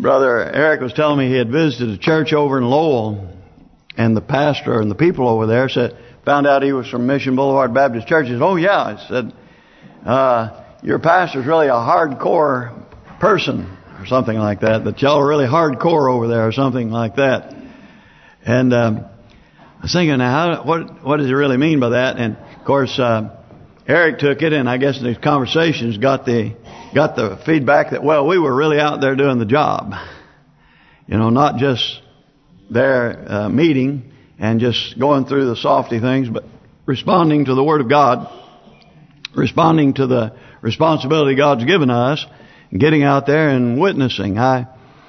Brother Eric was telling me he had visited a church over in Lowell, and the pastor and the people over there found out he was from Mission Boulevard Baptist Church. He said, "Oh yeah," I said, "your pastor's really a hardcore person," or something like that. That y'all are really hardcore over there, or something like that. And I was thinking, now, what does he really mean by that? And of course, Eric took it, and I guess in these conversations got the feedback that, well, we were really out there doing the job. You know, not just there meeting and just going through the softy things, but responding to the Word of God, responding to the responsibility God's given us, and getting out there and witnessing. I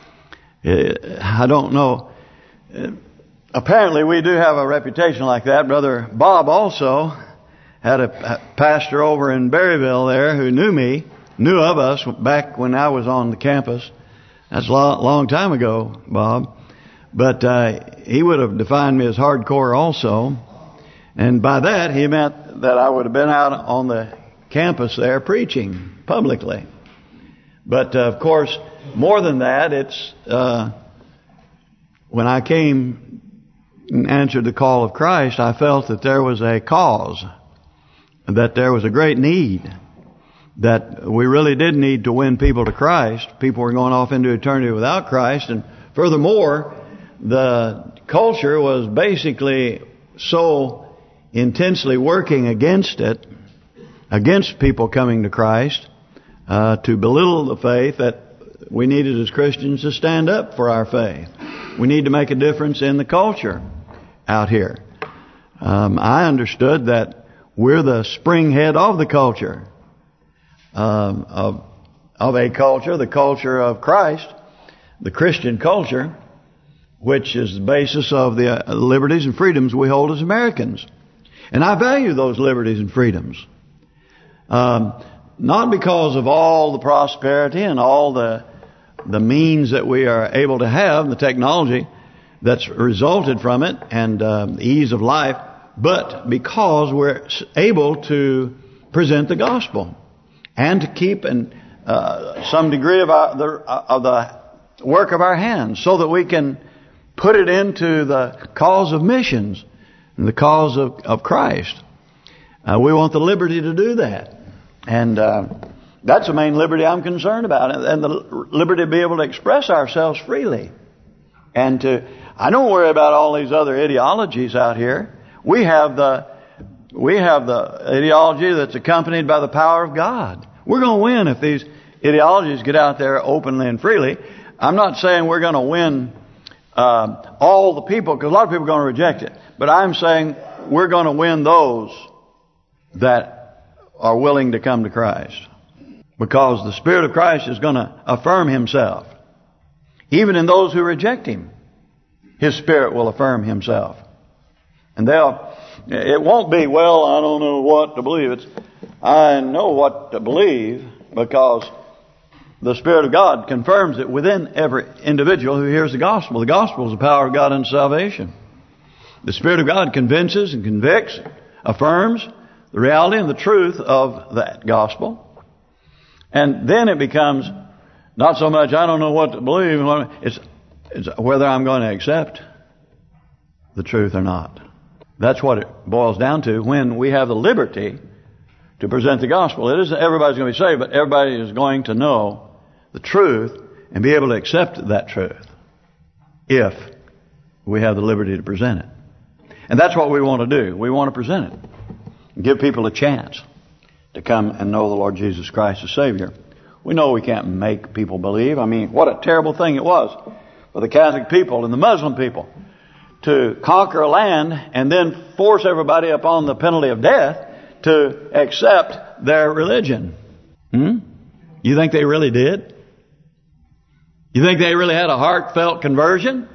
don't know. Apparently, we do have a reputation like that. Brother Bob also had a pastor over in Berryville there who knew of us back when I was on the campus. That's a long time ago, Bob. But he would have defined me as hardcore also. And by that, he meant that I would have been out on the campus there preaching publicly. But, of course, more than that, it's when I came and answered the call of Christ, I felt that there was a cause, that there was a great need, that we really did need to win people to Christ. People were going off into eternity without Christ. And furthermore, the culture was basically so intensely working against it, against people coming to Christ, to belittle the faith, that we needed as Christians to stand up for our faith. We need to make a difference in the culture out here. I understood that we're the springhead of the culture, of a culture, the culture of Christ, the Christian culture, which is the basis of the liberties and freedoms we hold as Americans. And I value those liberties and freedoms. Not because of all the prosperity and all the means that we are able to have, the technology that's resulted from it, and the ease of life, but because we're able to present the gospel and to keep some degree of the work of our hands, so that we can put it into the cause of missions and the cause of Christ. We want the liberty to do that. And that's the main liberty I'm concerned about, and the liberty to be able to express ourselves freely. And I don't worry about all these other ideologies out here. We have the ideology that's accompanied by the power of God. We're going to win if these ideologies get out there openly and freely. I'm not saying we're going to win all the people, because a lot of people are going to reject it. But I'm saying we're going to win those that are willing to come to Christ. Because the Spirit of Christ is going to affirm Himself. Even in those who reject Him, His Spirit will affirm Himself. And it won't be, well, I don't know what to believe. I know what to believe, because the Spirit of God confirms it within every individual who hears the gospel. The gospel is the power of God unto salvation. The Spirit of God convinces and convicts, affirms the reality and the truth of that gospel. And then it becomes not so much, I don't know what to believe, it's whether I'm going to accept the truth or not. That's what it boils down to when we have the liberty to present the gospel. It isn't everybody's going to be saved, but everybody is going to know the truth and be able to accept that truth if we have the liberty to present it. And that's what we want to do. We want to present it. Give people a chance to come and know the Lord Jesus Christ as Savior. We know we can't make people believe. I mean, what a terrible thing it was for the Catholic people and the Muslim people to conquer a land and then force everybody upon the penalty of death to accept their religion. You think they really did? You think they really had a heartfelt conversion?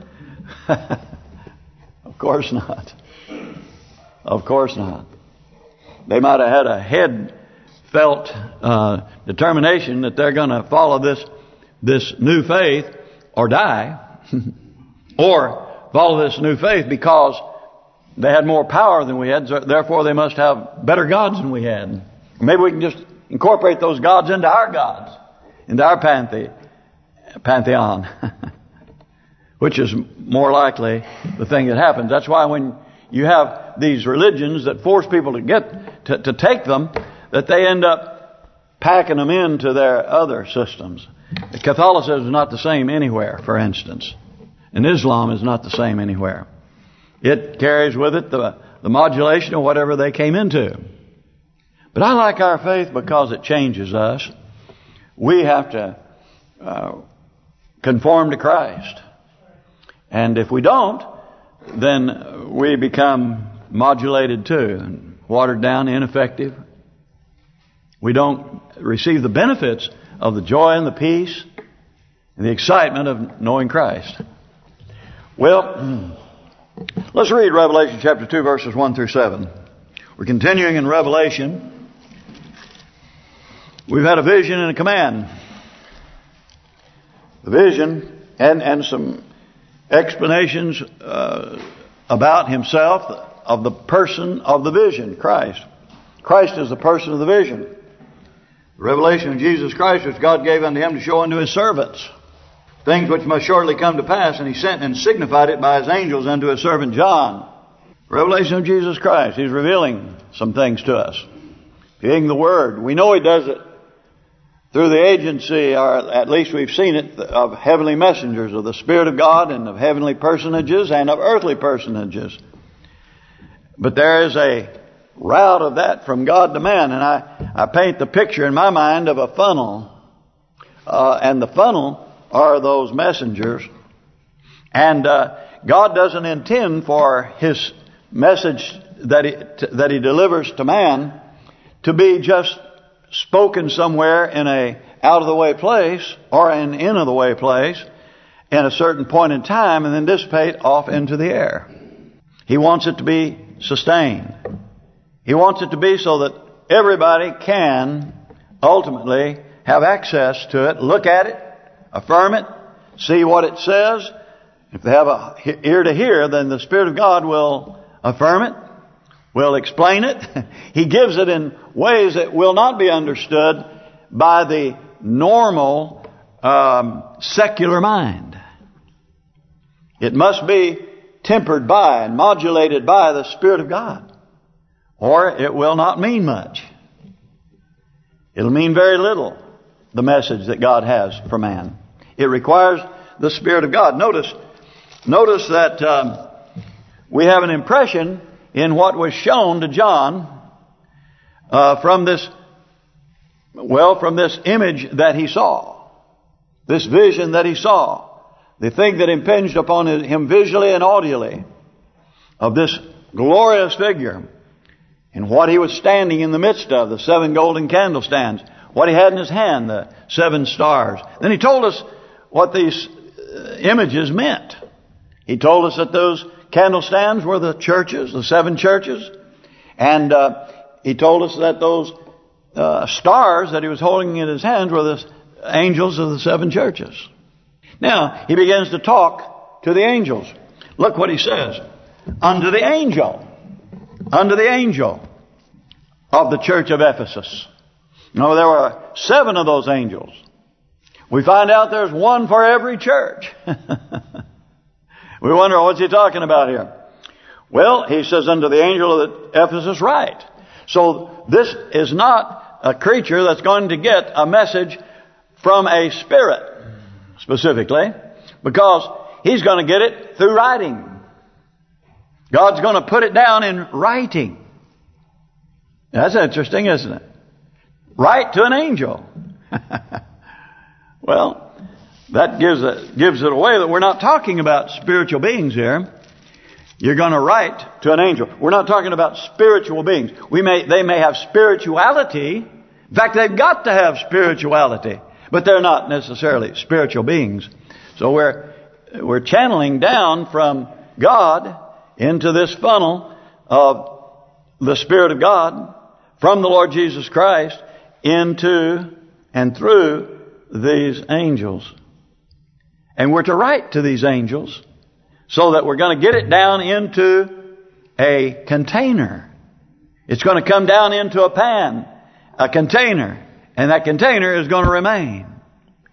Of course not. Of course not. They might have had a head-felt determination that they're going to follow this new faith or die, or follow this new faith because they had more power than we had, so therefore they must have better gods than we had. Maybe we can just incorporate those gods into our gods, into our pantheon. pantheon, which is more likely the thing that happens. That's why when you have these religions that force people to get to take them, that they end up packing them into their other systems. Catholicism is not the same anywhere, for instance. And Islam is not the same anywhere. It carries with it the modulation of whatever they came into. But I like our faith because it changes us. We have to conform to Christ. And if we don't, then we become modulated too, and watered down, ineffective. We don't receive the benefits of the joy and the peace and the excitement of knowing Christ. Well, let's read Revelation chapter 2, verses 1 through 7. We're continuing in Revelation. We've had a vision and a command. The vision and some explanations about himself, of the person of the vision, Christ. Christ is the person of the vision. The revelation of Jesus Christ, which God gave unto him to show unto his servants things which must shortly come to pass, and he sent and signified it by his angels unto his servant John. Revelation of Jesus Christ. He's revealing some things to us. Being the Word. We know he does it through the agency, or at least we've seen it, of heavenly messengers, of the Spirit of God, and of heavenly personages, and of earthly personages. But there is a route of that from God to man. And I paint the picture in my mind of a funnel. And the funnel are those messengers. And God doesn't intend for his message that he delivers to man to be just spoken somewhere in a out-of-the-way place or an in-of-the-way place in a certain point in time and then dissipate off into the air. He wants it to be sustained. He wants it to be so that everybody can ultimately have access to it, look at it, affirm it, see what it says. If they have an ear to hear, then the Spirit of God will affirm it, will explain it. He gives it in ways that will not be understood by the normal secular mind. It must be tempered by and modulated by the Spirit of God, or it will not mean much. It'll mean very little, the message that God has for man. It requires the Spirit of God. Notice that we have an impression in what was shown to John from this image that he saw, this vision that he saw, the thing that impinged upon him visually and audibly of this glorious figure and what he was standing in the midst of, the 7 golden candlestands, what he had in his hand, the 7 stars. Then he told us what these images meant. He told us that those candlestands were the churches, the 7 churches. And he told us that those stars that he was holding in his hands were the angels of the 7 churches. Now, he begins to talk to the angels. Look what he says. Unto the angel of the church of Ephesus. No, there were 7 of those angels. We find out there's one for every church. We wonder, what's he talking about here? Well, he says unto the angel of Ephesus, right. So this is not a creature that's going to get a message from a spirit, specifically, because he's going to get it through writing. God's going to put it down in writing. That's interesting, isn't it? Write to an angel. Well, that gives it away that we're not talking about spiritual beings here. You're going to write to an angel. We're not talking about spiritual beings. They may have spirituality. In fact, they've got to have spirituality, but they're not necessarily spiritual beings. So we're channeling down from God into this funnel of the Spirit of God from the Lord Jesus Christ into and through these angels. And we're to write to these angels so that we're going to get it down into a container. It's going to come down into a pan, a container, and that container is going to remain.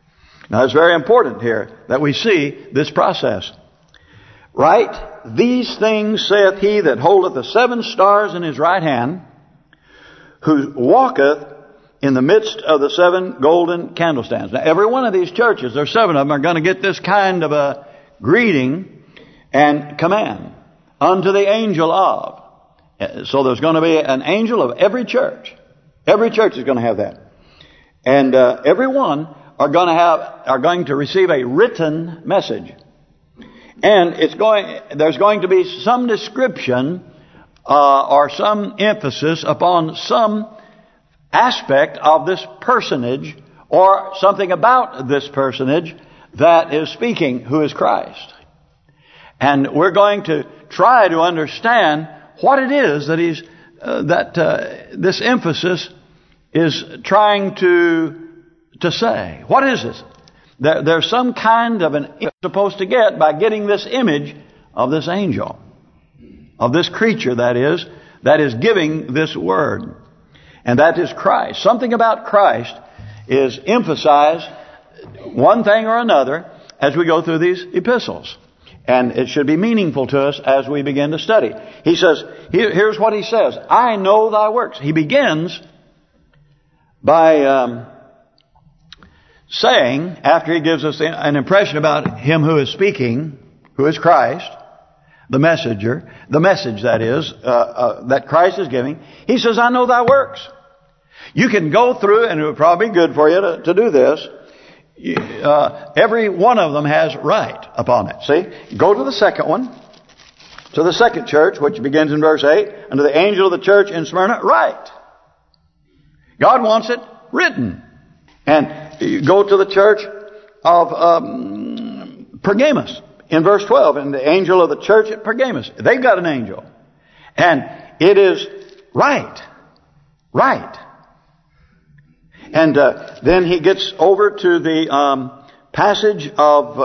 Now it's very important here that we see this process. Write, these things saith he that holdeth the 7 stars in his right hand, who walketh in the midst of the 7 golden candlestands. Now every one of these churches, there's 7 of them, are going to get this kind of a greeting and command. Unto the angel of. So there's going to be an angel of every church. Every church is going to have that. And every one are going to receive a written message. And there's going to be some description or some emphasis upon some aspect of this personage or something about this personage that is speaking, who is Christ. And we're going to try to understand what it is that this emphasis is trying to say. What is this? There's some kind of an image supposed to get by getting this image of this angel, of this creature that is giving this word. And that is Christ. Something about Christ is emphasized, one thing or another, as we go through these epistles. And it should be meaningful to us as we begin to study. He says, here's what he says. I know thy works. He begins by saying, after he gives us an impression about him who is speaking, who is Christ, the messenger, the message that is, that Christ is giving. He says, I know thy works. You can go through, and it would probably be good for you to do this. Every one of them has right upon it. See? Go to the second one. To the second church, which begins in verse 8. Unto the angel of the church in Smyrna, write. God wants it written. And you go to the church of Pergamos in verse 12. And the angel of the church at Pergamos. They've got an angel. And it is right. Right. And then he gets over to the passage of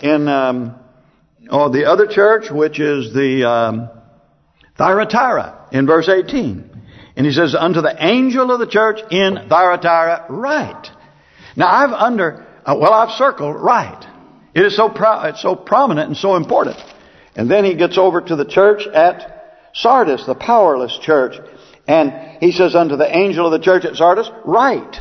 the other church, which is the Thyatira in verse 18. And he says, unto the angel of the church in Thyatira, write. Now I've circled right. It is it's so prominent and so important. And then he gets over to the church at Sardis, the powerless church. And he says, unto the angel of the church at Sardis, write.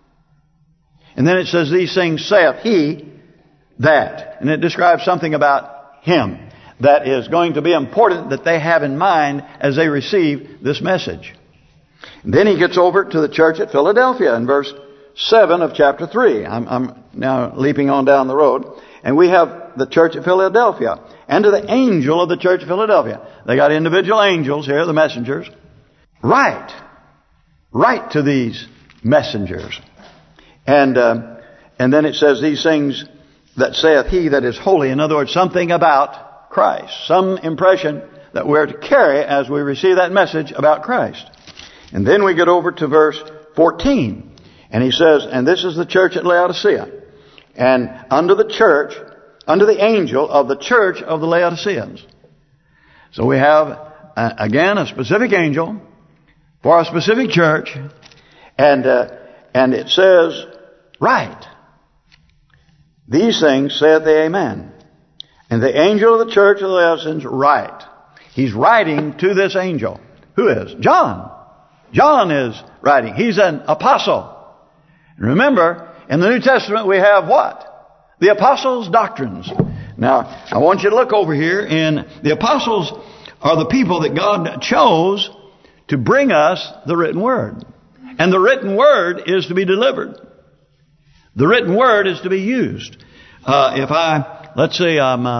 And then it says, these things saith he that. And it describes something about him that is going to be important that they have in mind as they receive this message. And then he gets over to the church at Philadelphia in verse 7 of chapter 3. I'm now leaping on down the road. And we have the church at Philadelphia. And to the angel of the church of Philadelphia. They got individual angels here, the messengers. Write. Write to these messengers. And then it says, these things that saith he that is holy. In other words, something about Christ. Some impression that we're to carry as we receive that message about Christ. And then we get over to verse 14. And he says, and this is the church at Laodicea. And unto the angel of the church of the Laodiceans. So we have, again, a specific angel for a specific church. And it says, write. These things saith the Amen. And the angel of the church of the Laodiceans, write. He's writing to this angel. Who is? John. John is writing. He's an apostle. And remember, in the New Testament we have what? The apostles' doctrines. Now, I want you to look over here. And the apostles are the people that God chose to bring us the written word. And the written word is to be delivered. The written word is to be used. Let's say,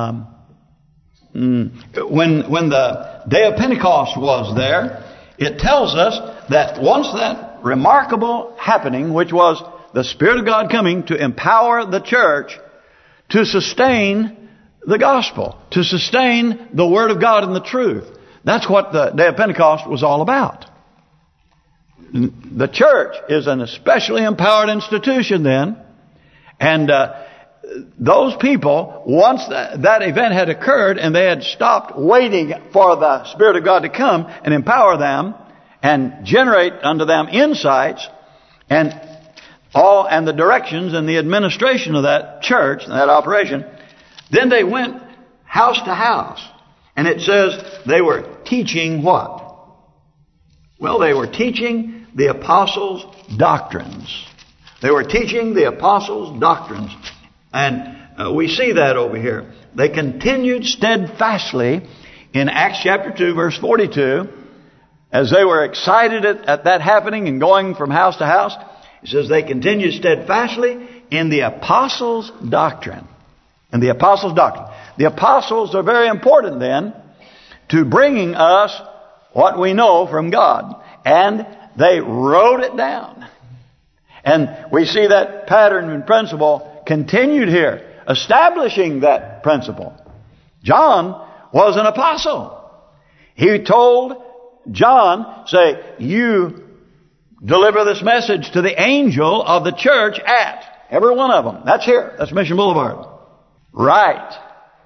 when the day of Pentecost was there, it tells us that once that remarkable happening, which was the Spirit of God coming to empower the church to sustain the gospel, to sustain the Word of God and the truth. That's what the day of Pentecost was all about. The church is an especially empowered institution then. And those people, once that event had occurred and they had stopped waiting for the Spirit of God to come and empower them and generate unto them insights, and and the directions and the administration of that church, that operation. Then they went house to house. And it says they were teaching what? Well, they were teaching the apostles' doctrines. They were teaching the apostles' doctrines. And we see that over here. They continued steadfastly in Acts chapter 2, verse 42. As they were excited at that happening and going from house to house, it says they continued steadfastly in the apostles' doctrine. In the apostles' doctrine. The apostles are very important then to bringing us what we know from God. And they wrote it down. And we see that pattern and principle continued here, establishing that principle. John was an apostle. He told John, say, you deliver this message to the angel of the church at, every one of them. That's here. That's Mission Boulevard. Right.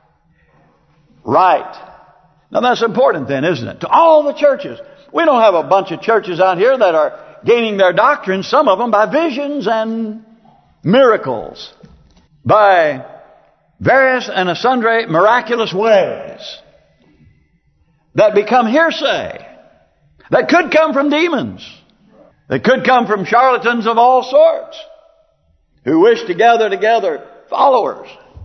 Now that's important then, isn't it? To all the churches. We don't have a bunch of churches out here that are gaining their doctrine, some of them by visions and miracles, by various and sundry miraculous ways that become hearsay, that could come from demons, that could come from charlatans of all sorts who wish to gather together followers.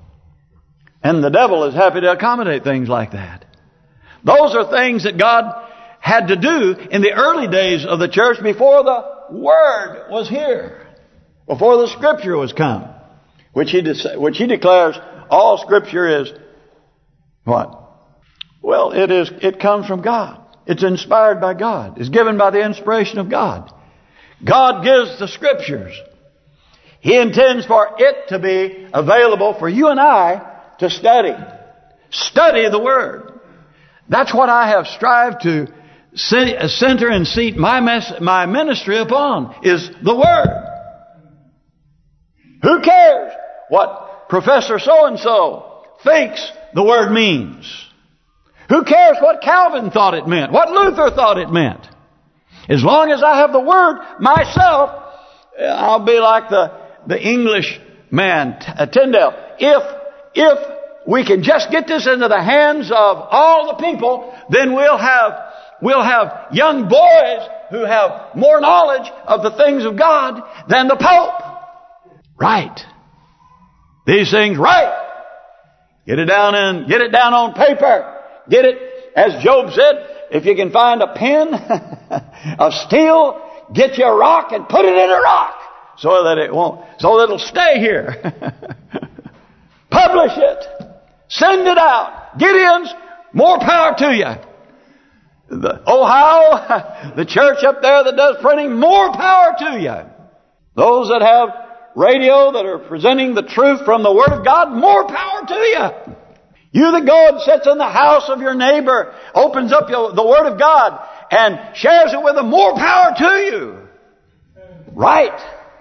And the devil is happy to accommodate things like that. Those are things that God had to do in the early days of the church before the Word was here, before the Scripture was come, which he declares all Scripture is what? Well, it comes from God. It's inspired by God. It's given by the inspiration of God. God gives the Scriptures. He intends for it to be available for you and I to study. Study the Word. That's what I have strived to center and seat my ministry upon, is the Word. Who cares what Professor so-and-so thinks the Word means? Who cares what Calvin thought it meant? What Luther thought it meant? As long as I have the Word myself, I'll be like the English man, Tyndale. If we can just get this into the hands of all the people, then we'll have young boys who have more knowledge of the things of God than the Pope. Right. These things, right. Get it down on paper. Get it, as Job said, if you can find a pen of steel, get you a rock and put it in a rock so that it'll stay here. Publish it. Send it out. Gideon's, more power to you. Ohio, the church up there that does printing, more power to you. Those that have radio that are presenting the truth from the Word of God, more power to you. You that go and sits in the house of your neighbor, opens up the Word of God and shares it with them, more power to you. Right.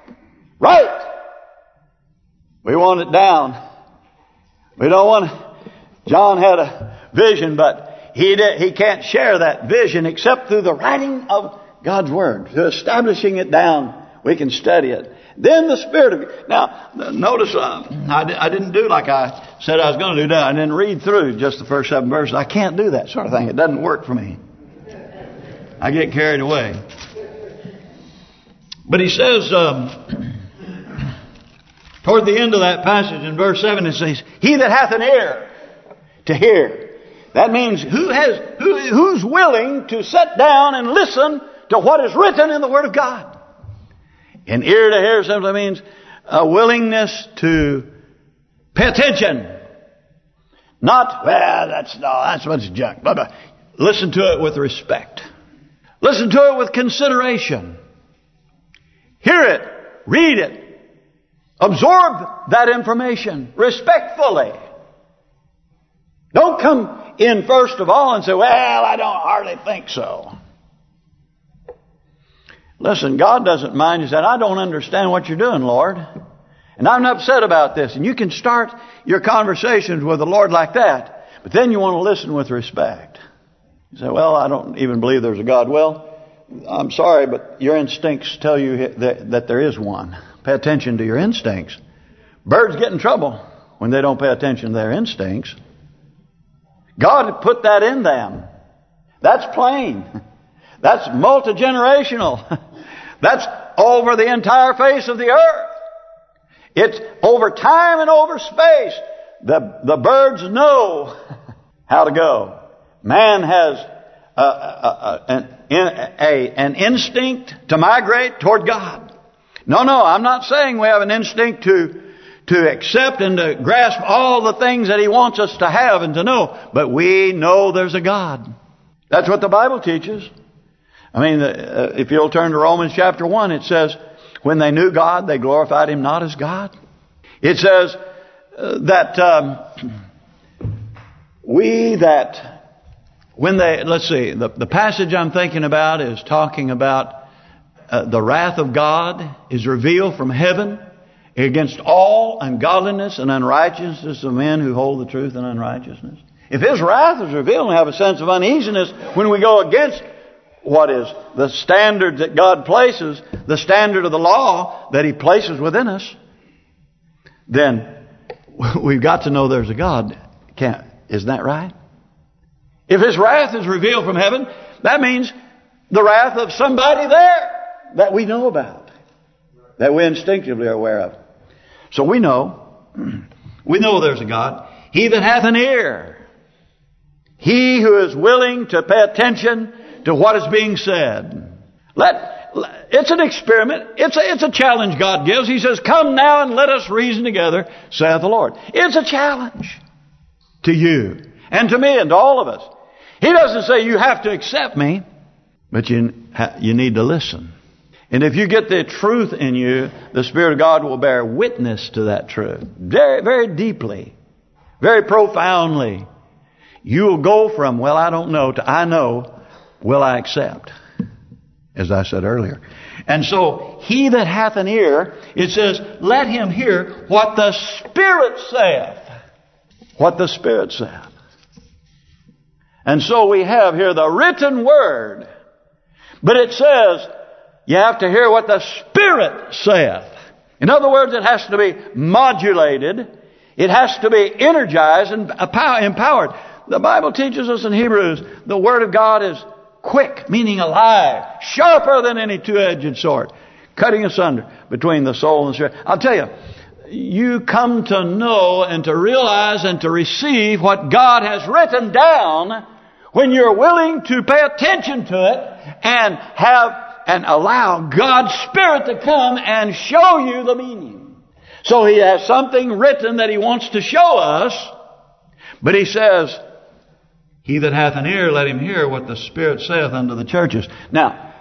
We want it down. We don't want... John had a vision, but he can't share that vision except through the writing of God's Word. Through establishing it down, we can study it. Then the Spirit of... Now, notice I didn't do like I said I was going to do. I didn't read through just the first 7 verses. I can't do that sort of thing. It doesn't work for me. I get carried away. But he says, toward the end of that passage in verse 7, it says, he that hath an ear to hear. That means who's willing to sit down and listen to what is written in the Word of God. An ear to hear simply means a willingness to pay attention. Not, well, that's a bunch of junk. Blah, blah. Listen to it with respect. Listen to it with consideration. Hear it. Read it. Absorb that information respectfully. Don't come in first of all and say, well, I don't hardly think so. Listen, God doesn't mind. He said, I don't understand what you're doing, Lord. And I'm upset about this. And you can start your conversations with the Lord like that. But then you want to listen with respect. You say, well, I don't even believe there's a God. Well, I'm sorry, but your instincts tell you that there is one. Pay attention to your instincts. Birds get in trouble when they don't pay attention to their instincts. God put that in them. That's plain. That's multi-generational. That's over the entire face of the earth. It's over time and over space. The birds know how to go. Man has an instinct to migrate toward God. No, I'm not saying we have an instinct to accept and to grasp all the things that He wants us to have and to know. But we know there's a God. That's what the Bible teaches. I mean, if you'll turn to Romans chapter 1, it says, when they knew God, they glorified Him not as God. It says let's see, the passage I'm thinking about is talking about the wrath of God is revealed from heaven against all ungodliness and unrighteousness of men who hold the truth in unrighteousness. If His wrath is revealed, we have a sense of uneasiness when we go against what is the standard that God places, the standard of the law that He places within us. Then we've got to know there's a God. Isn't that right? If His wrath is revealed from heaven, that means the wrath of somebody there that we know about, that we instinctively are aware of. So we know there's a God. He that hath an ear, he who is willing to pay attention to what is being said. It's an experiment. It's a challenge God gives. He says, come now and let us reason together, saith the Lord. It's a challenge to you and to me and to all of us. He doesn't say you have to accept me, but you need to listen. And if you get the truth in you, the Spirit of God will bear witness to that truth. Very, very deeply. Very profoundly. You will go from, well, I don't know, to I know, will I accept? As I said earlier. And so, he that hath an ear, it says, let him hear what the Spirit saith. What the Spirit saith. And so we have here the written word. But it says, you have to hear what the Spirit saith. In other words, it has to be modulated. It has to be energized and empowered. The Bible teaches us in Hebrews, the Word of God is quick, meaning alive, sharper than any two-edged sword, cutting asunder between the soul and the spirit. I'll tell you, you come to know and to realize and to receive what God has written down when you're willing to pay attention to it and allow God's Spirit to come and show you the meaning. So He has something written that He wants to show us, but He says, he that hath an ear, let him hear what the Spirit saith unto the churches. Now,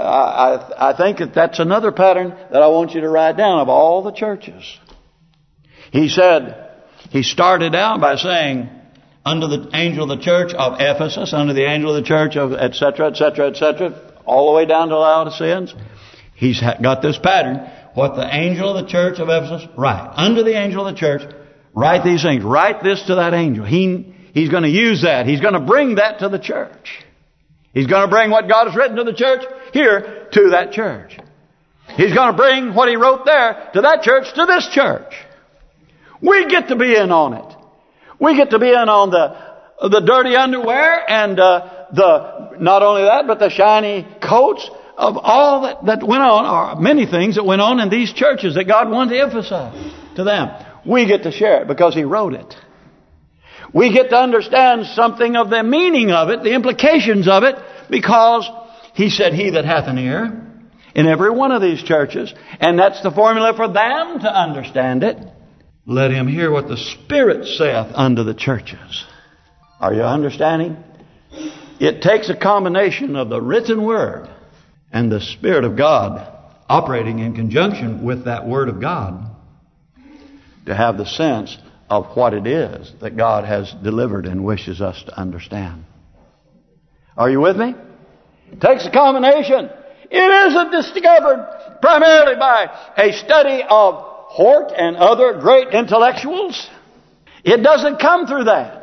I think that's another pattern that I want you to write down of all the churches. He said, he started out by saying, unto the angel of the church of Ephesus, unto the angel of the church of etc., etc., etc., all the way down to Laodiceans. He's got this pattern. What the angel of the church of Ephesus, write. Unto the angel of the church, write these things. Write this to that angel. He's going to use that. He's going to bring that to the church. He's going to bring what God has written to the church here to that church. He's going to bring what He wrote there to that church to this church. We get to be in on it. We get to be in on the dirty underwear and not only that, but the shiny coats of all that went on, or many things that went on in these churches that God wanted to emphasize to them. We get to share it because He wrote it. We get to understand something of the meaning of it, the implications of it, because He said, he that hath an ear, in every one of these churches, and that's the formula for them to understand it, let him hear what the Spirit saith unto the churches. Are you understanding? It takes a combination of the written word and the Spirit of God operating in conjunction with that Word of God to have the sense of what it is that God has delivered and wishes us to understand. Are you with me? It takes a combination. It isn't discovered primarily by a study of Hort and other great intellectuals. It doesn't come through that.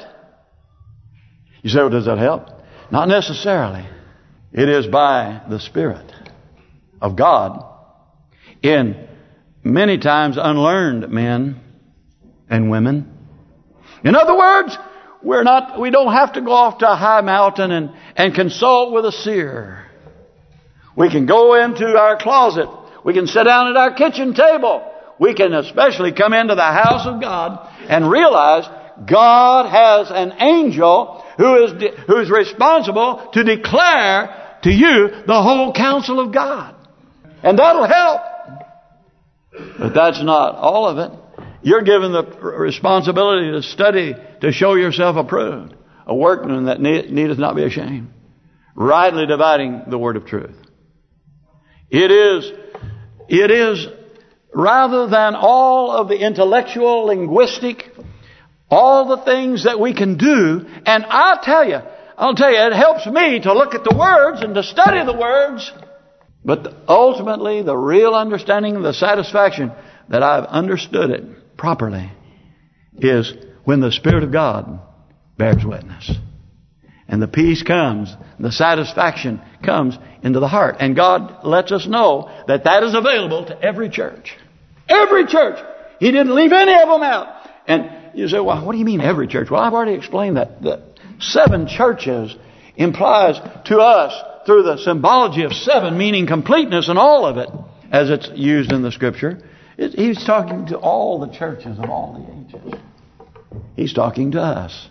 You say, well, does that help? Not necessarily. It is by the Spirit of God in many times unlearned men and women. In other words, we don't have to go off to a high mountain and consult with a seer. We can go into our closet. We can sit down at our kitchen table. We can especially come into the house of God and realize God has an angel who is responsible to declare to you the whole counsel of God. And that'll help. But that's not all of it. You're given the responsibility to study, to show yourself approved, a workman that needeth not be ashamed, rightly dividing the word of truth. It is rather than all of the intellectual, linguistic, all the things that we can do. And I'll tell you, it helps me to look at the words and to study the words. But ultimately, the real understanding, the satisfaction that I've understood it properly is when the Spirit of God bears witness. And the peace comes, the satisfaction comes into the heart. And God lets us know that that is available to every church. Every church. He didn't leave any of them out. And you say, well, what do you mean every church? Well, I've already explained that. The 7 churches implies to us through the symbology of 7, meaning completeness and all of it, as it's used in the Scripture. He's talking to all the churches of all the ages. He's talking to us.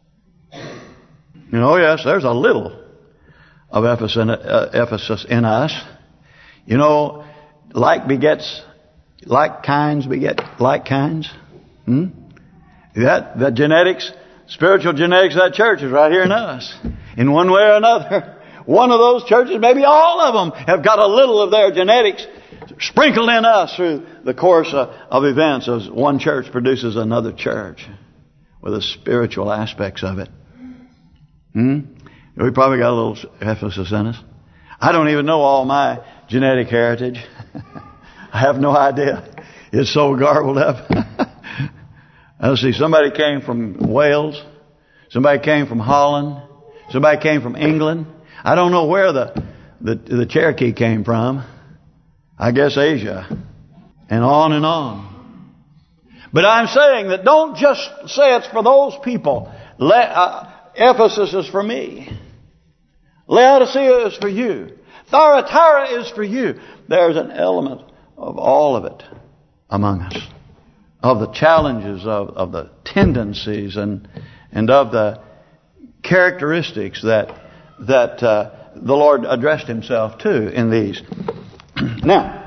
Yes, there's a little of Ephesus in us. Like begets, like kinds beget like kinds. That genetics, spiritual genetics of that church is right here in us. In one way or another. One of those churches, maybe all of them, have got a little of their genetics sprinkled in us through the course of events as one church produces another church with the spiritual aspects of it. We probably got a little Ephesus in us. I don't even know all my genetic heritage. I have no idea. It's so garbled up. Let's see, somebody came from Wales. Somebody came from Holland. Somebody came from England. I don't know where the Cherokee came from. I guess Asia. And on and on. But I'm saying that don't just say it's for those people. Ephesus is for me. Laodicea is for you. Thyatira is for you. There's an element of all of it among us. Of the challenges, of the tendencies and of the characteristics that the Lord addressed Himself to in these. Now,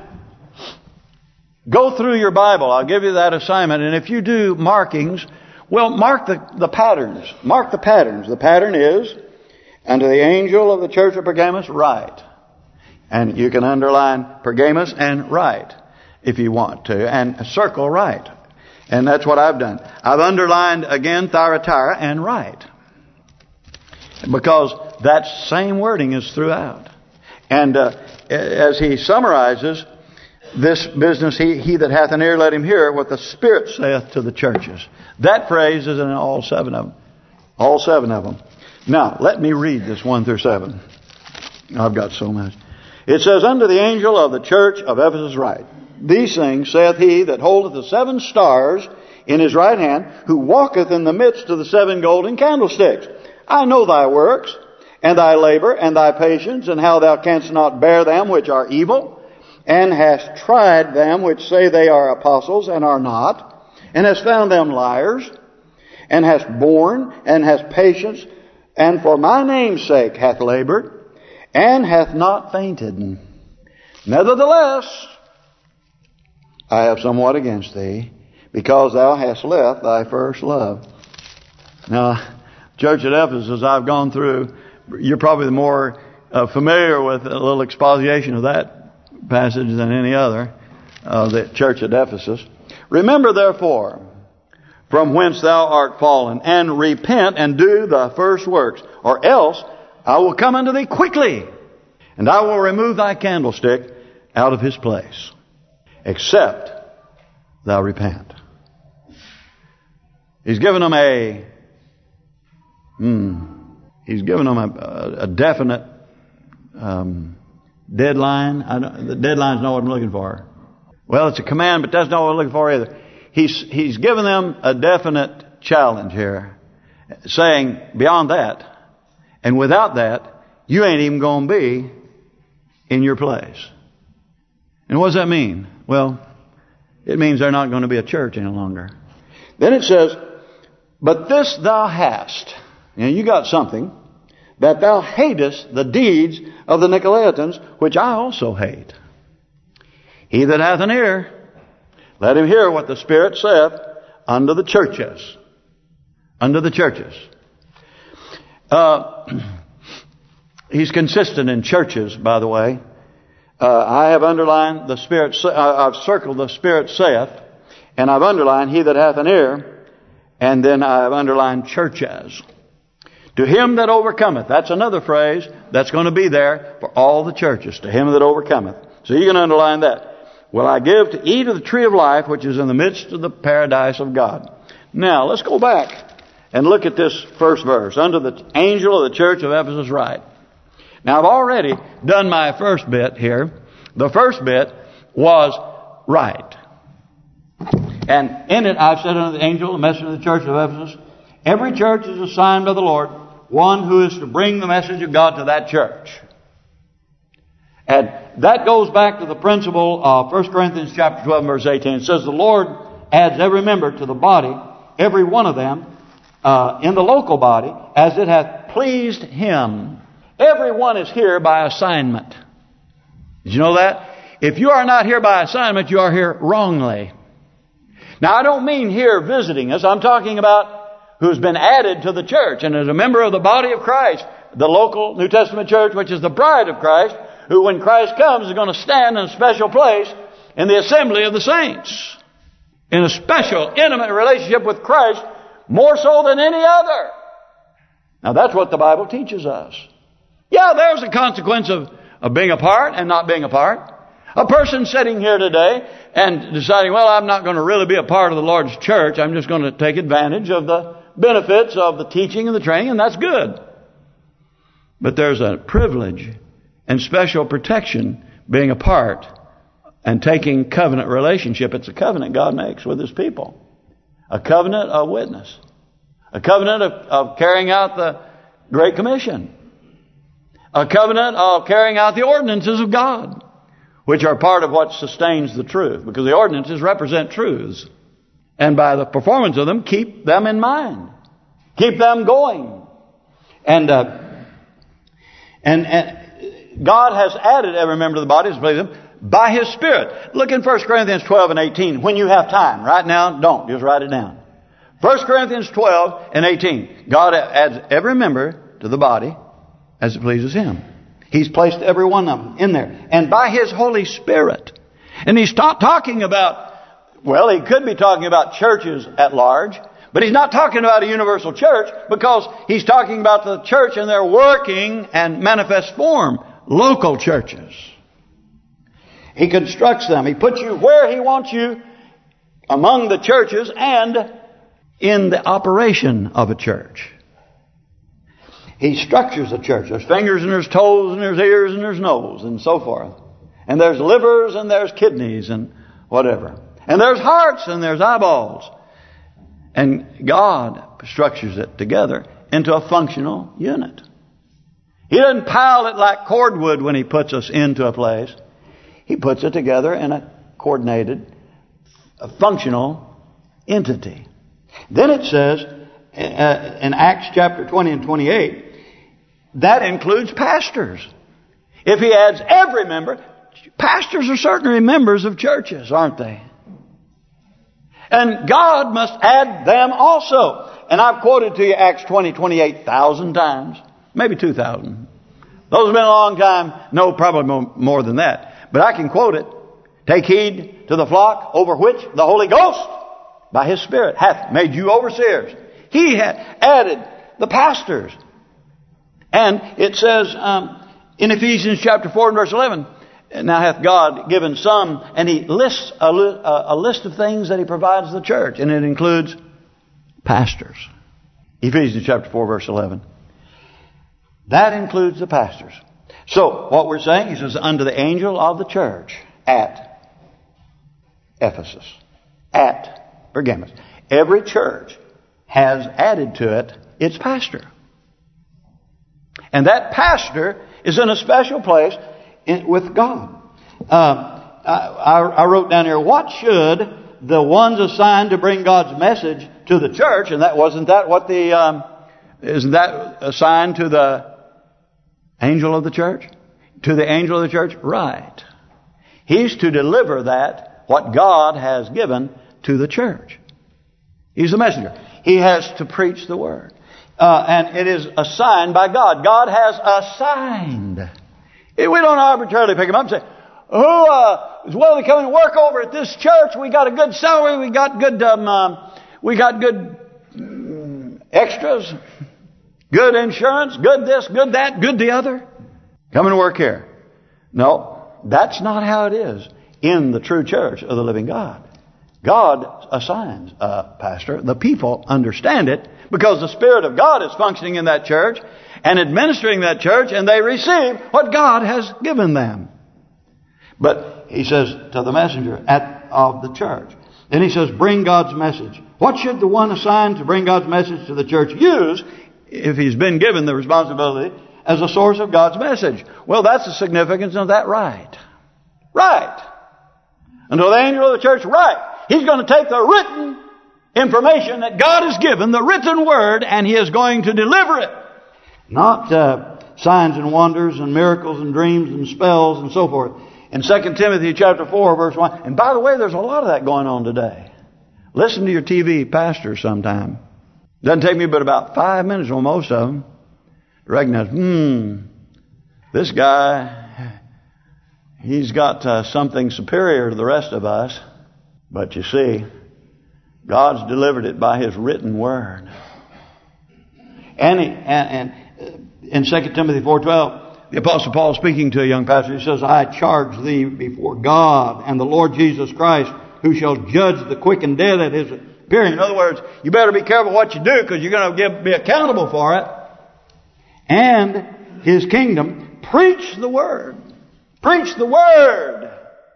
go through your Bible. I'll give you that assignment. And if you do markings, well, mark the patterns. Mark the patterns. The pattern is, unto the angel of the church of Pergamos, write. And you can underline Pergamos and write if you want to. And circle write. And that's what I've done. I've underlined again Thyatira and write. Because that same wording is throughout. And as he summarizes this business, he that hath an ear, let him hear what the Spirit saith to the churches. That phrase is in all 7 of them. All 7 of them. Now, let me read this 1 through 7. I've got so much. It says, unto the angel of the church of Ephesus write, these things saith he that holdeth the 7 stars in his right hand, who walketh in the midst of the 7 golden candlesticks. I know thy works, and thy labor, and thy patience, and how thou canst not bear them which are evil, and hast tried them which say they are apostles, and are not, and hast found them liars, and hast borne, and hast patience, and for my name's sake hath labored, and hath not fainted. Nevertheless, I have somewhat against thee, because thou hast left thy first love. Now, church at Ephesus, I've gone through, you're probably more familiar with a little exposition of that passage than any other, the church at Ephesus. Remember therefore, from whence thou art fallen, and repent and do the first works, or else I will come unto thee quickly, and I will remove thy candlestick out of his place, except thou repent. He's given them a definite deadline. The deadline's not what I'm looking for. Well, it's a command, but that's not what we're looking for either. He's given them a definite challenge here, saying beyond that, and without that, you ain't even going to be in your place. And what does that mean? Well, it means they're not going to be a church any longer. Then it says, but this thou hast, and you got something, that thou hatest the deeds of the Nicolaitans, which I also hate. He that hath an ear, let him hear what the Spirit saith unto the churches. Unto the churches. He's consistent in churches, by the way. I have underlined the Spirit. I've circled the Spirit saith, and I've underlined he that hath an ear, and then I've underlined churches. To him that overcometh. That's another phrase that's going to be there for all the churches. To him that overcometh. So you can underline that. Will I give to eat of the tree of life, which is in the midst of the paradise of God. Now, let's go back and look at this first verse. Unto the angel of the church of Ephesus write. Now, I've already done my first bit here. The first bit was right. And in it, I've said unto the angel, the messenger of the church of Ephesus, every church is assigned by the Lord one who is to bring the message of God to that church. And that goes back to the principle of 1 Corinthians chapter 12, verse 18. It says, the Lord adds every member to the body, every one of them, in the local body, as it hath pleased Him. Everyone is here by assignment. Did you know that? If you are not here by assignment, you are here wrongly. Now, I don't mean here visiting us. I'm talking about who's been added to the church and is a member of the body of Christ, the local New Testament church, which is the bride of Christ, who when Christ comes is going to stand in a special place in the assembly of the saints. In a special, intimate relationship with Christ, more so than any other. Now that's what the Bible teaches us. Yeah, there's a consequence of being apart and not being a part. A person sitting here today and deciding, well, I'm not going to really be a part of the Lord's church. I'm just going to take advantage of the benefits of the teaching and the training, and that's good. But there's a privilege and special protection being a part and taking covenant relationship. It's a covenant God makes with His people. A covenant of witness. A covenant of carrying out the Great Commission. A covenant of carrying out the ordinances of God, which are part of what sustains the truth. Because the ordinances represent truths. And by the performance of them, keep them in mind. Keep them going. And God has added every member of the body to please Him by His Spirit. Look in 1 Corinthians 12 and 18. When you have time. Right now, don't. Just write it down. 1 Corinthians 12 and 18. God adds every member to the body as it pleases Him. He's placed every one of them in there. And by His Holy Spirit. And He's not talking about, well, He could be talking about churches at large. But He's not talking about a universal church, because He's talking about the church in their working and manifest form. Local churches. He constructs them. He puts you where He wants you among the churches and in the operation of a church. He structures a church. There's fingers and there's toes and there's ears and there's nose and so forth. And there's livers and there's kidneys and whatever. And there's hearts and there's eyeballs. And God structures it together into a functional unit. He doesn't pile it like cordwood when He puts us into a place. He puts it together in a coordinated, a functional entity. Then it says in Acts chapter 20 and 28, that includes pastors. If He adds every member, pastors are certainly members of churches, aren't they? And God must add them also. And I've quoted to you Acts 20, 28,000 times. Maybe 2,000. Those have been a long time. No, probably more than that. But I can quote it. Take heed to the flock over which the Holy Ghost, by His Spirit, hath made you overseers. He hath added the pastors. And it says in Ephesians chapter 4 and verse 11, now hath God given some, and He lists a list of things that He provides the church. And it includes pastors. Ephesians chapter 4 verse 11. That includes the pastors. So what we're saying, He says, unto the angel of the church at Ephesus, at Pergamos. Every church has added to it its pastor. And that pastor is in a special place with God. I wrote down here, what should the ones assigned to bring God's message to the church, and isn't that assigned to the angel of the church? To the angel of the church? Right. He's to deliver what God has given to the church. He's the messenger. He has to preach the word. And it is assigned by God. God has assigned. We don't arbitrarily pick him up and say, who is willing to come and work over at this church? We got a good salary. We got good extras, good insurance, good this, good that, good the other. Come and work here. No, that's not how it is in the true church of the living God. God assigns a pastor. The people understand it because the Spirit of God is functioning in that church and administering that church, and they receive what God has given them. But he says to the messenger of the church. Then he says, bring God's message. What should the one assigned to bring God's message to the church use if he's been given the responsibility as a source of God's message? Well, that's the significance of that right. Right. Until the angel of the church, right. He's going to take the written information that God has given, the written word, and he is going to deliver it. Not signs and wonders and miracles and dreams and spells and so forth. In 2 Timothy chapter 4, verse 1. And by the way, there's a lot of that going on today. Listen to your TV pastor sometime. Doesn't take me but about 5 minutes on most of them to recognize, this guy, he's got something superior to the rest of us. But you see, God's delivered it by his written word. And in 2 Timothy 4:12, the Apostle Paul, speaking to a young pastor, he says, I charge thee before God and the Lord Jesus Christ, who shall judge the quick and dead at his appearing. In other words, you better be careful what you do, because you're going to be accountable for it. And his kingdom. Preach the word. Preach the word.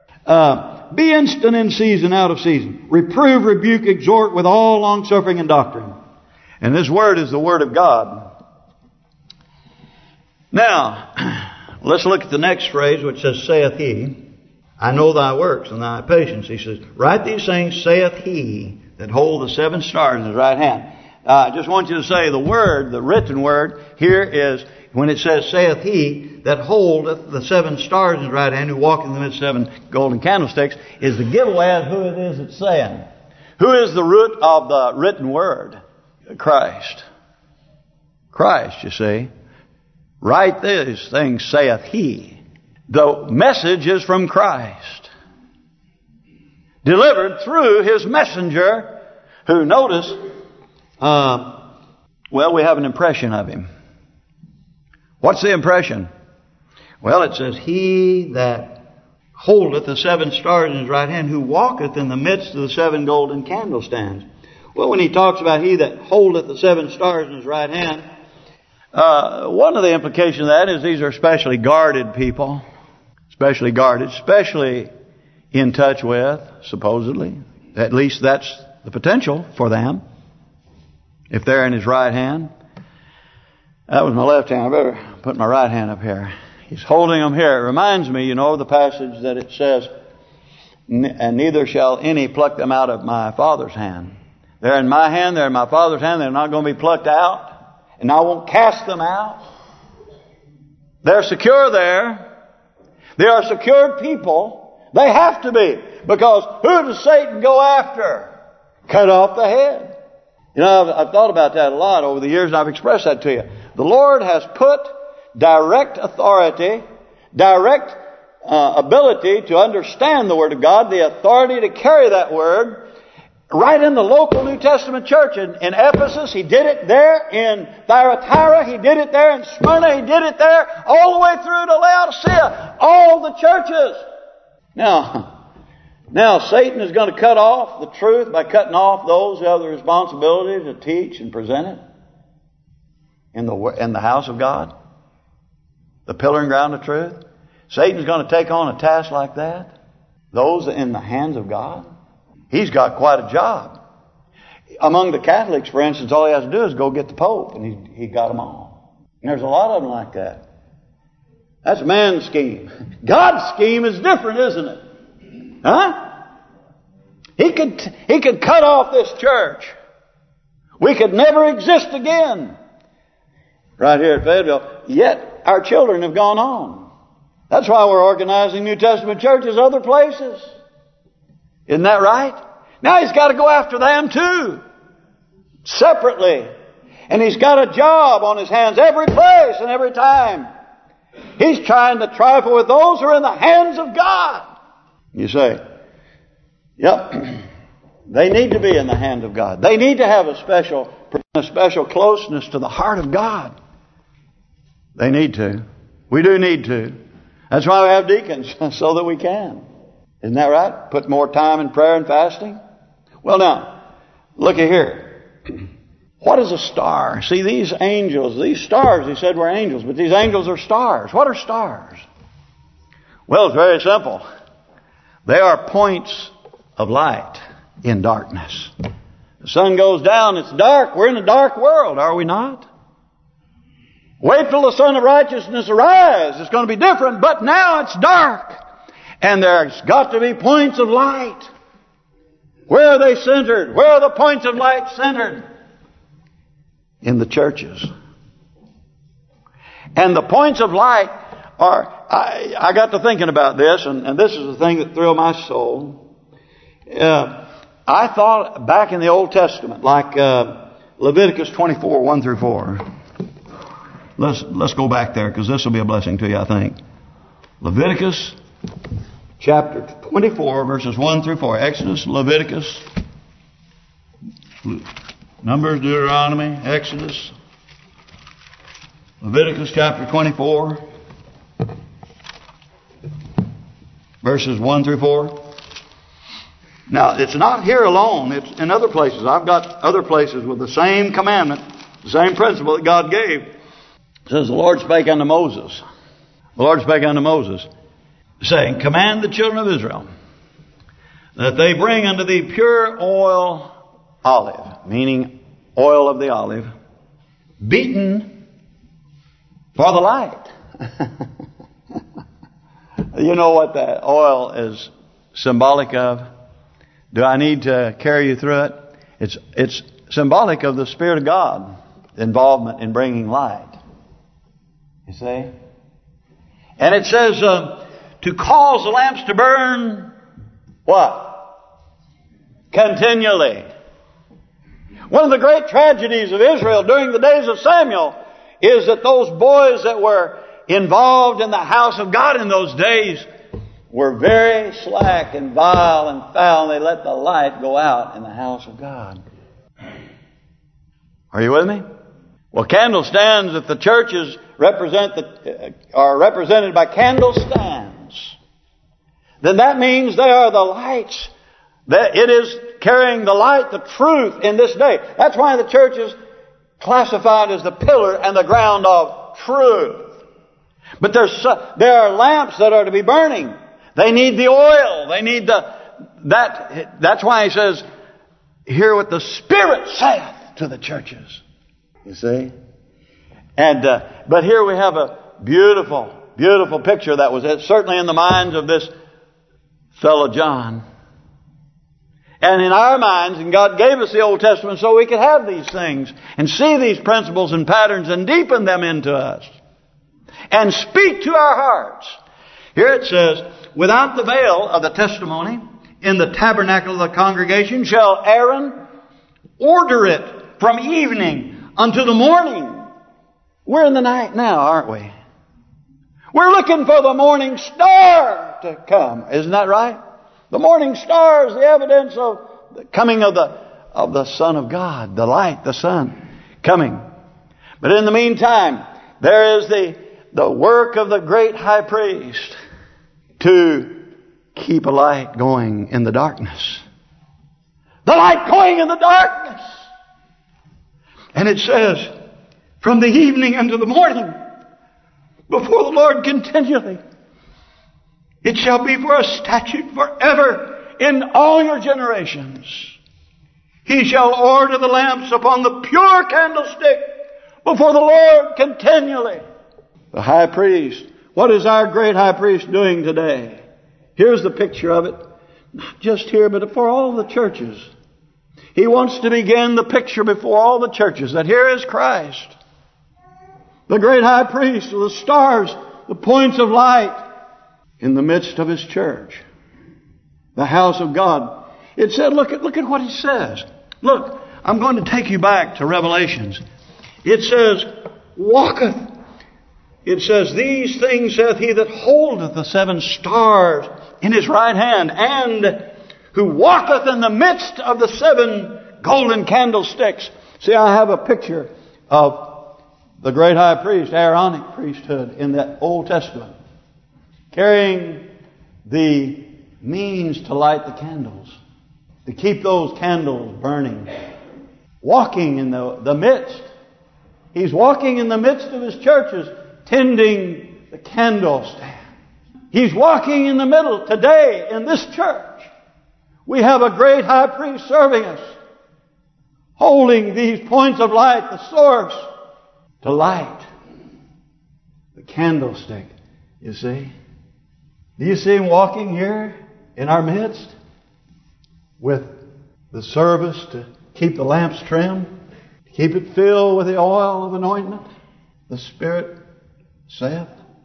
Be instant in season, out of season. Reprove, rebuke, exhort with all longsuffering and doctrine. And this word is the word of God. Now, let's look at the next phrase, which says, saith he, I know thy works and thy patience. He says, write these things, saith he, that hold the 7 stars in his right hand. I just want you to say the word, the written word, here is, when it says, saith he, that holdeth the 7 stars in his right hand, who walketh in the midst of 7 golden candlesticks, is the giveaway of who it is it's saying. Who is the root of the written word? Christ. Christ, you see. Write these things, saith he. The message is from Christ, delivered through his messenger, who, notice, we have an impression of him. What's the impression? Well, it says, he that holdeth the 7 stars in his right hand, who walketh in the midst of the 7 golden candlestands. Well, when he talks about he that holdeth the 7 stars in his right hand, one of the implications of that is these are specially guarded people. Specially guarded, specially in touch with, supposedly. At least that's the potential for them, if they're in his right hand. That was my left hand. I better put my right hand up here. He's holding them here. It reminds me, of the passage that it says, and neither shall any pluck them out of my Father's hand. They're in my hand, they're in my Father's hand. They're not going to be plucked out. And I won't cast them out. They're secure there. They are secured people. They have to be. Because who does Satan go after? Cut off the head. I've thought about that a lot over the years, and I've expressed that to you. The Lord has put direct authority, direct ability to understand the Word of God, the authority to carry that Word, right in the local New Testament church. In Ephesus, he did it there. In Thyatira, he did it there. In Smyrna, he did it there. All the way through to Laodicea. All the churches. Now Satan is going to cut off the truth by cutting off those who have the responsibility to teach and present it in the house of God. The pillar and ground of truth. Satan's going to take on a task like that. Those in the hands of God? He's got quite a job. Among the Catholics, for instance, all he has to do is go get the Pope, and he got them all. And there's a lot of them like that. That's man's scheme. God's scheme is different, isn't it? Huh? He could cut off this church. We could never exist again. Right here at Fayetteville. Yet our children have gone on. That's why we're organizing New Testament churches other places. Isn't that right? Now he's got to go after them too. Separately. And he's got a job on his hands every place and every time. He's trying to trifle with those who are in the hands of God. You say, yep, they need to be in the hand of God. They need to have a special closeness to the heart of God. They need to. We do need to. That's why we have deacons, so that we can. Isn't that right? Put more time in prayer and fasting. Well now, look at here. What is a star? See, these angels, these stars, he said were angels, but these angels are stars. What are stars? Well, it's very simple. They are points of light in darkness. The sun goes down, it's dark. We're in a dark world, are we not? Wait till the sun of righteousness arise. It's going to be different, but now it's dark. And there's got to be points of light. Where are they centered? Where are the points of light centered? In the churches. And the points of light are, I got to thinking about this, and this is the thing that thrilled my soul. I thought back in the Old Testament, like Leviticus 24, 1 through 4. Let's go back there, because this will be a blessing to you, I think. Leviticus chapter 24, verses 1 through 4. Exodus, Leviticus, Numbers, Deuteronomy, Exodus, Leviticus chapter 24, verses 1 through 4. Now, it's not here alone. It's in other places. I've got other places with the same commandment, the same principle that God gave. It says, the Lord spake unto Moses. The Lord spake unto Moses, saying, command the children of Israel that they bring unto thee pure oil olive, meaning oil of the olive, beaten for the light. You know what that oil is symbolic of? Do I need to carry you through it? It's symbolic of the Spirit of God, involvement in bringing light. You see? And it says to cause the lamps to burn what? Continually. One of the great tragedies of Israel during the days of Samuel is that those boys that were involved in the house of God in those days were very slack and vile and foul. And they let the light go out in the house of God. Are you with me? Well, candlestands, if the churches are represented by candlestands, then that means they are the lights. That it is carrying the light, the truth in this day. That's why the church is classified as the pillar and the ground of truth. But there are lamps that are to be burning. They need the oil. They need that's why he says, hear what the Spirit saith to the churches. You see? And but here we have a beautiful, beautiful picture that was certainly in the minds of this fellow John. And in our minds, and God gave us the Old Testament so we could have these things and see these principles and patterns and deepen them into us and speak to our hearts. Here it says, without the veil of the testimony in the tabernacle of the congregation shall Aaron order it from evening unto the morning. We're in the night now, aren't we? We're looking for the morning star to come. Isn't that right? The morning star is the evidence of the coming of the Son of God, the light, the sun coming. But in the meantime, there is the work of the great high priest to keep a light going in the darkness. The light going in the darkness. And it says, from the evening unto the morning, before the Lord continually. It shall be for a statute forever in all your generations. He shall order the lamps upon the pure candlestick before the Lord continually. The high priest. What is our great high priest doing today? Here's the picture of it. Not just here, but for all the churches. He wants to begin the picture before all the churches that here is Christ. The great high priest, the stars, the points of light in the midst of His church. The house of God. It said, look at what He says. Look, I'm going to take you back to Revelations. It says, walketh. It says, these things saith He that holdeth the 7 stars in His right hand, and who walketh in the midst of the 7 golden candlesticks. See, I have a picture of the great high priest, Aaronic priesthood in the Old Testament, carrying the means to light the candles, to keep those candles burning, walking in the midst. He's walking in the midst of His churches, tending the candlestand. He's walking in the middle today in this church. We have a great high priest serving us, holding these points of light, the source, to light the candlestick. You see? Do you see Him walking here in our midst with the service to keep the lamps trimmed, to keep it filled with the oil of anointment? The Spirit saith,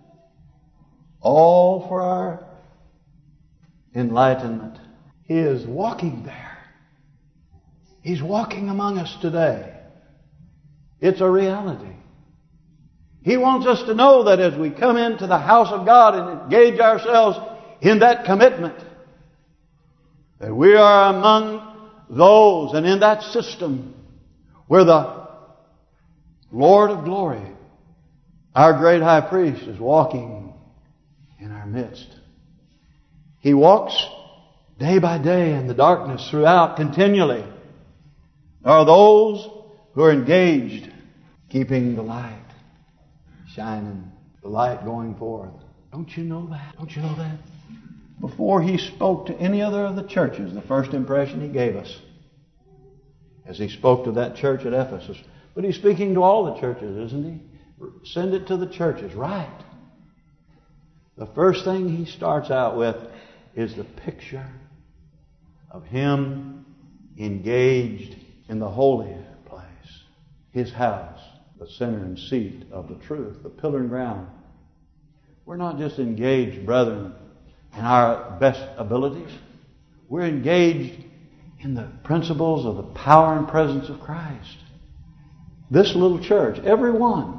all for our enlightenment. He is walking there. He's walking among us today. It's a reality. He wants us to know that as we come into the house of God and engage ourselves in that commitment, that we are among those and in that system where the Lord of glory, our great high priest, is walking in our midst. He walks day by day in the darkness throughout continually. There are those who are engaged, keeping the light shining, the light going forth. Don't you know that? Don't you know that? Before He spoke to any other of the churches, the first impression He gave us, as He spoke to that church at Ephesus. But He's speaking to all the churches, isn't He? Send it to the churches, right? The first thing He starts out with is the picture of Him engaged in the holy place, His house, the center and seat of the truth, the pillar and ground. We're not just engaged, brethren, in our best abilities. We're engaged in the principles of the power and presence of Christ. This little church, everyone,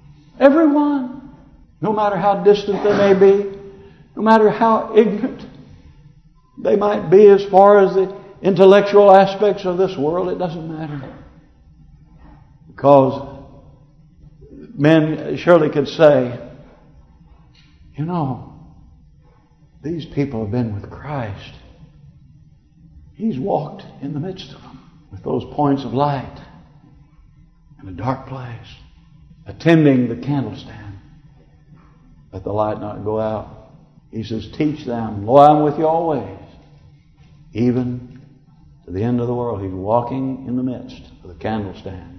no matter how distant they may be, no matter how ignorant they might be as far as the intellectual aspects of this world, it doesn't matter. Because men surely could say, you know, these people have been with Christ. He's walked in the midst of them with those points of light in a dark place, attending the candlestand. Let the light not go out. He says, teach them, lo, I'm with you always, even to the end of the world. He's walking in the midst of the candlestand.